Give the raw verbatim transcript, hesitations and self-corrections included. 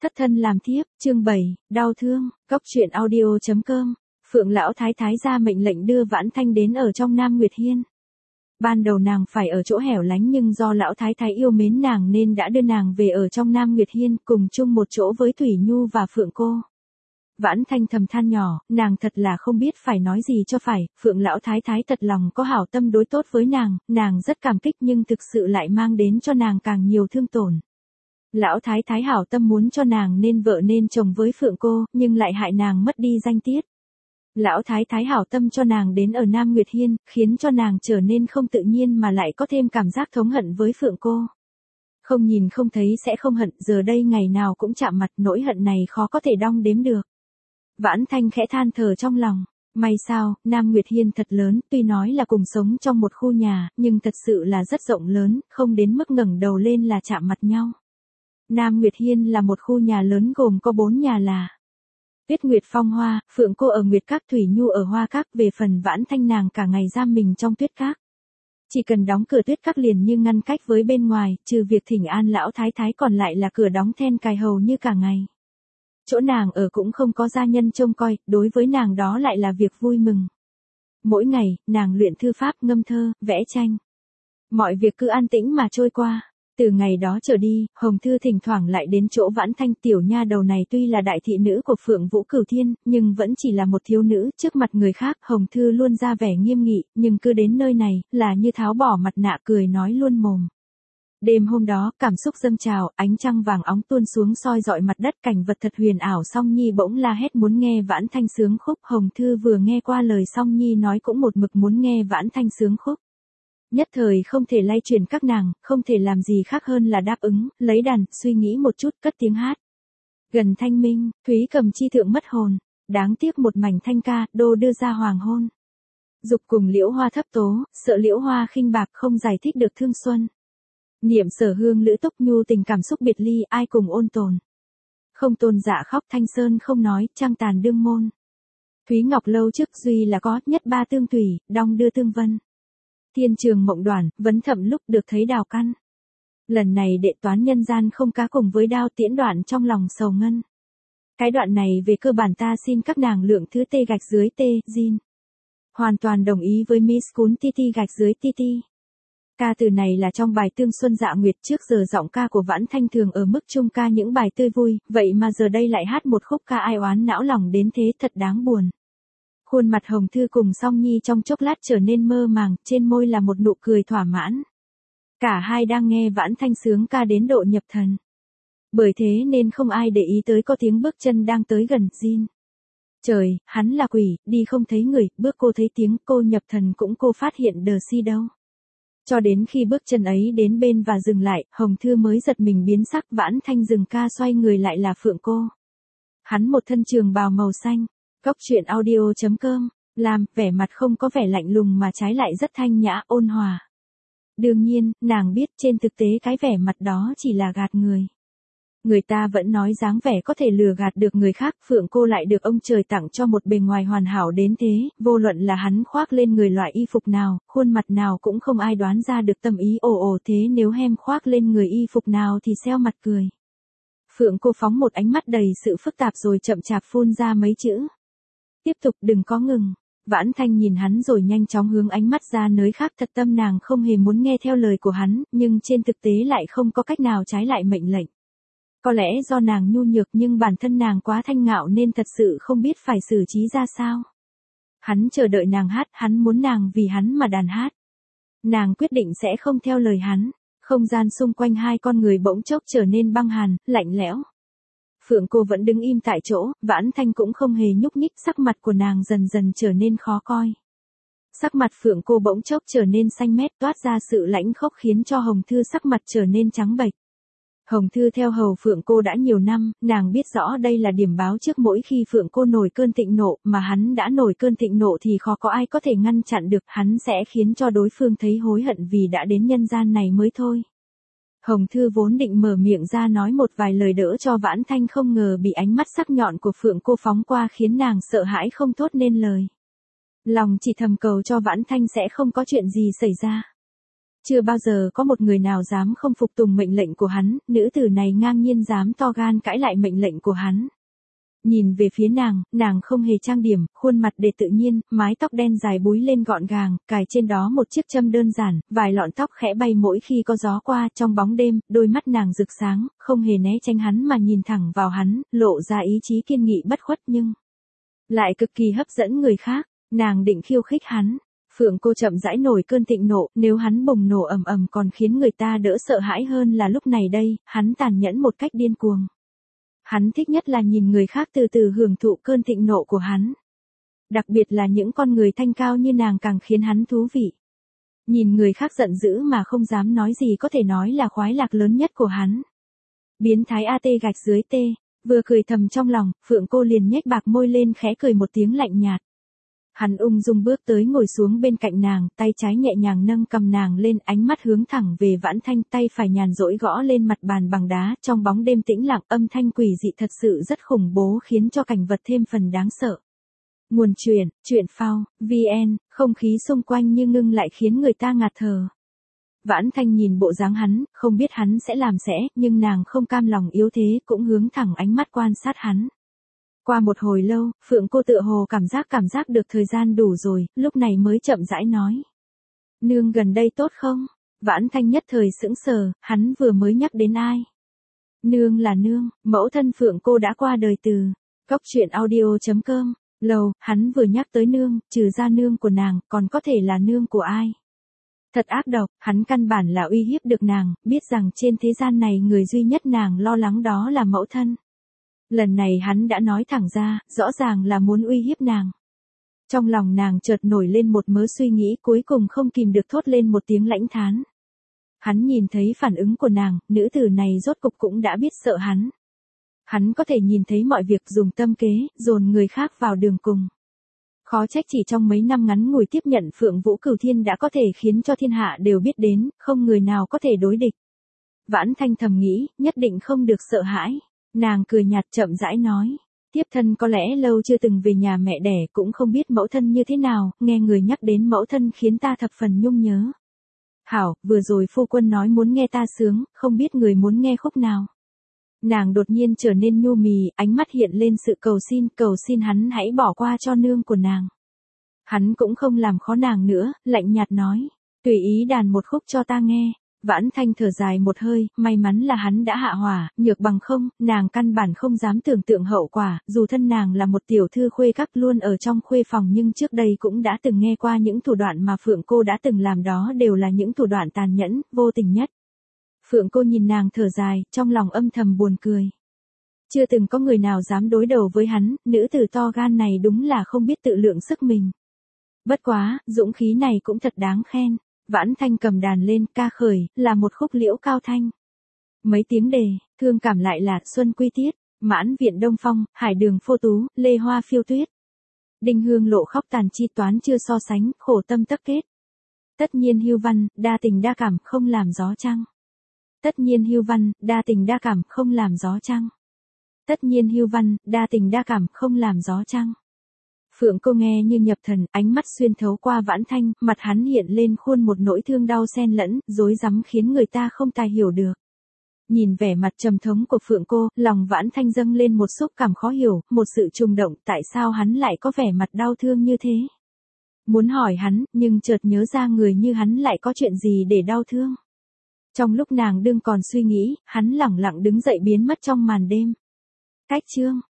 Thất thân làm thiếp, chương bảy, đau thương, Cốc truyện audio chấm com. Phượng lão thái thái ra mệnh lệnh đưa Vãn Thanh đến ở trong Nam Nguyệt Hiên. Ban đầu nàng phải ở chỗ hẻo lánh nhưng do lão thái thái yêu mến nàng nên đã đưa nàng về ở trong Nam Nguyệt Hiên cùng chung một chỗ với Thủy Nhu và Phượng cô. Vãn Thanh thầm than nhỏ, nàng thật là không biết phải nói gì cho phải, Phượng lão thái thái thật lòng có hảo tâm đối tốt với nàng, nàng rất cảm kích nhưng thực sự lại mang đến cho nàng càng nhiều thương tổn. Lão thái thái hảo tâm muốn cho nàng nên vợ nên chồng với Phượng cô, nhưng lại hại nàng mất đi danh tiết. Lão thái thái hảo tâm cho nàng đến ở Nam Nguyệt Hiên, khiến cho nàng trở nên không tự nhiên mà lại có thêm cảm giác thống hận với Phượng cô. Không nhìn không thấy sẽ không hận, giờ đây ngày nào cũng chạm mặt, nỗi hận này khó có thể đong đếm được. Vãn Thanh khẽ than thở trong lòng, may sao, Nam Nguyệt Hiên thật lớn, tuy nói là cùng sống trong một khu nhà, nhưng thật sự là rất rộng lớn, không đến mức ngẩng đầu lên là chạm mặt nhau. Nam Nguyệt Hiên là một khu nhà lớn gồm có bốn nhà là Tuyết Nguyệt Phong Hoa, Phượng cô ở Nguyệt Các, Thủy Nhu ở Hoa Các, về phần Vãn Thanh nàng cả ngày giam mình trong Tuyết Các. Chỉ cần đóng cửa Tuyết Các liền như ngăn cách với bên ngoài, trừ việc thỉnh an lão thái thái còn lại là cửa đóng then cài hầu như cả ngày. Chỗ nàng ở cũng không có gia nhân trông coi, đối với nàng đó lại là việc vui mừng. Mỗi ngày, nàng luyện thư pháp, ngâm thơ, vẽ tranh. Mọi việc cứ an tĩnh mà trôi qua. Từ ngày đó trở đi, Hồng Thư thỉnh thoảng lại đến chỗ Vãn Thanh. Tiểu nha đầu này tuy là đại thị nữ của Phượng Vũ Cửu Thiên, nhưng vẫn chỉ là một thiếu nữ, trước mặt người khác Hồng Thư luôn ra vẻ nghiêm nghị, nhưng cứ đến nơi này, là như tháo bỏ mặt nạ cười nói luôn mồm. Đêm hôm đó, cảm xúc dâng trào, ánh trăng vàng óng tuôn xuống soi dọi mặt đất, cảnh vật thật huyền ảo. Song Nhi bỗng la hét muốn nghe Vãn Thanh sướng khúc, Hồng Thư vừa nghe qua lời Song Nhi nói cũng một mực muốn nghe Vãn Thanh sướng khúc. Nhất thời không thể lay chuyển các nàng, không thể làm gì khác hơn là đáp ứng, lấy đàn, suy nghĩ một chút, cất tiếng hát. Gần thanh minh, Thúy Cầm chi thượng mất hồn, đáng tiếc một mảnh thanh ca, đô đưa ra hoàng hôn. Dục cùng liễu hoa thấp tố, sợ liễu hoa khinh bạc không giải thích được thương xuân. Niệm sở hương lữ túc nhu tình cảm xúc biệt ly, ai cùng ôn tồn. Không tôn dạ khóc thanh sơn không nói, trăng tàn đương môn. Thúy Ngọc lâu trước duy là có, nhất ba tương thủy, đong đưa tương vân. Thiên trường mộng đoản, vấn thậm lúc được thấy đào căn. Lần này đệ toán nhân gian không cá cùng với đao tiễn đoạn trong lòng sầu ngân. Cái đoạn này về cơ bản ta xin các nàng lượng thứ tê gạch dưới tê, Jin. Hoàn toàn đồng ý với Miss Cún Titi gạch dưới Titi. Ca từ này là trong bài Tương Xuân Dạ Nguyệt, trước giờ giọng ca của Vãn Thanh thường ở mức trung ca những bài tươi vui, vậy mà giờ đây lại hát một khúc ca ai oán não lòng đến thế, thật đáng buồn. Khuôn mặt Hồng Thư cùng Song Nhi trong chốc lát trở nên mơ màng, trên môi là một nụ cười thỏa mãn. Cả hai đang nghe Vãn Thanh sướng ca đến độ nhập thần. Bởi thế nên không ai để ý tới có tiếng bước chân đang tới gần, Jin. Trời, hắn là quỷ, đi không thấy người, bước cô thấy tiếng, cô nhập thần cũng cô phát hiện đờ si đâu. Cho đến khi bước chân ấy đến bên và dừng lại, Hồng Thư mới giật mình biến sắc. Vãn Thanh dừng ca xoay người lại là Phượng cô. Hắn một thân trường bào màu xanh. Cốc truyện audio chấm com, làm, vẻ mặt không có vẻ lạnh lùng mà trái lại rất thanh nhã, ôn hòa. Đương nhiên, nàng biết trên thực tế cái vẻ mặt đó chỉ là gạt người. Người ta vẫn nói dáng vẻ có thể lừa gạt được người khác, Phượng cô lại được ông trời tặng cho một bề ngoài hoàn hảo đến thế, vô luận là hắn khoác lên người loại y phục nào, khuôn mặt nào cũng không ai đoán ra được tâm ý. Ồ ồ thế nếu hem khoác lên người y phục nào thì xeo mặt cười. Phượng cô phóng một ánh mắt đầy sự phức tạp rồi chậm chạp phun ra mấy chữ. Tiếp tục, đừng có ngừng. Vãn Thanh nhìn hắn rồi nhanh chóng hướng ánh mắt ra nơi khác, thật tâm nàng không hề muốn nghe theo lời của hắn, nhưng trên thực tế lại không có cách nào trái lại mệnh lệnh. Có lẽ do nàng nhu nhược nhưng bản thân nàng quá thanh ngạo nên thật sự không biết phải xử trí ra sao. Hắn chờ đợi nàng hát, hắn muốn nàng vì hắn mà đàn hát. Nàng quyết định sẽ không theo lời hắn. Không gian xung quanh hai con người bỗng chốc trở nên băng hàn, lạnh lẽo. Phượng cô vẫn đứng im tại chỗ, Vãn Thanh cũng không hề nhúc nhích, sắc mặt của nàng dần dần trở nên khó coi. Sắc mặt Phượng cô bỗng chốc trở nên xanh mét, toát ra sự lãnh khốc khiến cho Hồng Thư sắc mặt trở nên trắng bệch. Hồng Thư theo hầu Phượng cô đã nhiều năm, nàng biết rõ đây là điểm báo trước mỗi khi Phượng cô nổi cơn thịnh nộ, mà hắn đã nổi cơn thịnh nộ thì khó có ai có thể ngăn chặn được, hắn sẽ khiến cho đối phương thấy hối hận vì đã đến nhân gian này mới thôi. Hồng Thư vốn định mở miệng ra nói một vài lời đỡ cho Vãn Thanh, không ngờ bị ánh mắt sắc nhọn của Phượng cô phóng qua khiến nàng sợ hãi không thốt nên lời. Lòng chỉ thầm cầu cho Vãn Thanh sẽ không có chuyện gì xảy ra. Chưa bao giờ có một người nào dám không phục tùng mệnh lệnh của hắn, nữ tử này ngang nhiên dám to gan cãi lại mệnh lệnh của hắn. Nhìn về phía nàng, nàng không hề trang điểm, khuôn mặt để tự nhiên, mái tóc đen dài búi lên gọn gàng, cài trên đó một chiếc châm đơn giản, vài lọn tóc khẽ bay mỗi khi có gió qua, trong bóng đêm, đôi mắt nàng rực sáng, không hề né tránh hắn mà nhìn thẳng vào hắn, lộ ra ý chí kiên nghị bất khuất nhưng lại cực kỳ hấp dẫn người khác. Nàng định khiêu khích hắn. Phượng Cô chậm rãi nổi cơn thịnh nộ, nếu hắn bùng nổ ầm ầm còn khiến người ta đỡ sợ hãi hơn là lúc này đây, hắn tàn nhẫn một cách điên cuồng. Hắn thích nhất là nhìn người khác từ từ hưởng thụ cơn thịnh nộ của hắn. Đặc biệt là những con người thanh cao như nàng càng khiến hắn thú vị. Nhìn người khác giận dữ mà không dám nói gì có thể nói là khoái lạc lớn nhất của hắn. Biến thái a tê gạch dưới tê, vừa cười thầm trong lòng, Phượng Cô liền nhếch bạc môi lên khẽ cười một tiếng lạnh nhạt. Hắn ung dung bước tới ngồi xuống bên cạnh nàng, tay trái nhẹ nhàng nâng cầm nàng lên, ánh mắt hướng thẳng về Vãn Thanh, tay phải nhàn rỗi gõ lên mặt bàn bằng đá, trong bóng đêm tĩnh lặng, âm thanh quỷ dị thật sự rất khủng bố khiến cho cảnh vật thêm phần đáng sợ. Nguồn truyện, truyện phao, vn, không khí xung quanh như ngưng lại khiến người ta ngạt thở. Vãn Thanh nhìn bộ dáng hắn, không biết hắn sẽ làm sẽ, nhưng nàng không cam lòng yếu thế, cũng hướng thẳng ánh mắt quan sát hắn. Qua một hồi lâu, Phượng Cô tựa hồ cảm giác cảm giác được thời gian đủ rồi, lúc này mới chậm rãi nói. Nương gần đây tốt không? Vãn Thanh nhất thời sững sờ, hắn vừa mới nhắc đến ai? Nương là nương, mẫu thân Phượng Cô đã qua đời từ. Cóc truyện audio chấm com. Lầu, hắn vừa nhắc tới nương, trừ ra nương của nàng, còn có thể là nương của ai? Thật ác độc, hắn căn bản là uy hiếp được nàng, biết rằng trên thế gian này người duy nhất nàng lo lắng đó là mẫu thân. Lần này hắn đã nói thẳng ra, rõ ràng là muốn uy hiếp nàng. Trong lòng nàng chợt nổi lên một mớ suy nghĩ, cuối cùng không kìm được thốt lên một tiếng lãnh thán. Hắn nhìn thấy phản ứng của nàng, nữ tử này rốt cục cũng đã biết sợ hắn. Hắn có thể nhìn thấy mọi việc dùng tâm kế, dồn người khác vào đường cùng. Khó trách chỉ trong mấy năm ngắn ngủi tiếp nhận Phượng Vũ Cửu Thiên đã có thể khiến cho thiên hạ đều biết đến, không người nào có thể đối địch. Vãn Thanh thầm nghĩ, nhất định không được sợ hãi. Nàng cười nhạt chậm rãi nói. Tiếp thân có lẽ lâu chưa từng về nhà mẹ đẻ, cũng không biết mẫu thân như thế nào, nghe người nhắc đến mẫu thân khiến ta thập phần nhung nhớ. Hảo, vừa rồi phu quân nói muốn nghe ta sướng, không biết người muốn nghe khúc nào. Nàng đột nhiên trở nên nhu mì, ánh mắt hiện lên sự cầu xin, cầu xin hắn hãy bỏ qua cho nương của nàng. Hắn cũng không làm khó nàng nữa, lạnh nhạt nói, tùy ý đàn một khúc cho ta nghe. Vãn Thanh thở dài một hơi, may mắn là hắn đã hạ hỏa, nhược bằng không, nàng căn bản không dám tưởng tượng hậu quả, dù thân nàng là một tiểu thư khuê các luôn ở trong khuê phòng nhưng trước đây cũng đã từng nghe qua những thủ đoạn mà Phượng Cô đã từng làm, đó đều là những thủ đoạn tàn nhẫn, vô tình nhất. Phượng Cô nhìn nàng thở dài, trong lòng âm thầm buồn cười. Chưa từng có người nào dám đối đầu với hắn, nữ tử to gan này đúng là không biết tự lượng sức mình. Bất quá, dũng khí này cũng thật đáng khen. Vãn Thanh cầm đàn lên, ca khởi, là một khúc liễu cao thanh. Mấy tiếng đề, thương cảm lại là xuân quy tiết, mãn viện đông phong, hải đường phô tú, lê hoa phiêu tuyết. Đinh hương lộ khóc tàn chi toán chưa so sánh, khổ tâm tất kết. Tất nhiên hưu văn, đa tình đa cảm, không làm gió trăng. Tất nhiên hưu văn, đa tình đa cảm, không làm gió trăng. Tất nhiên hưu văn, đa tình đa cảm, không làm gió trăng. Phượng Cô nghe như nhập thần, ánh mắt xuyên thấu qua Vãn Thanh, mặt hắn hiện lên khuôn một nỗi thương đau xen lẫn, rối rắm khiến người ta không tài hiểu được. Nhìn vẻ mặt trầm thống của Phượng Cô, lòng Vãn Thanh dâng lên một xúc cảm khó hiểu, một sự trùng động, tại sao hắn lại có vẻ mặt đau thương như thế? Muốn hỏi hắn, nhưng chợt nhớ ra người như hắn lại có chuyện gì để đau thương. Trong lúc nàng đương còn suy nghĩ, hắn lẳng lặng đứng dậy biến mất trong màn đêm. Cách chương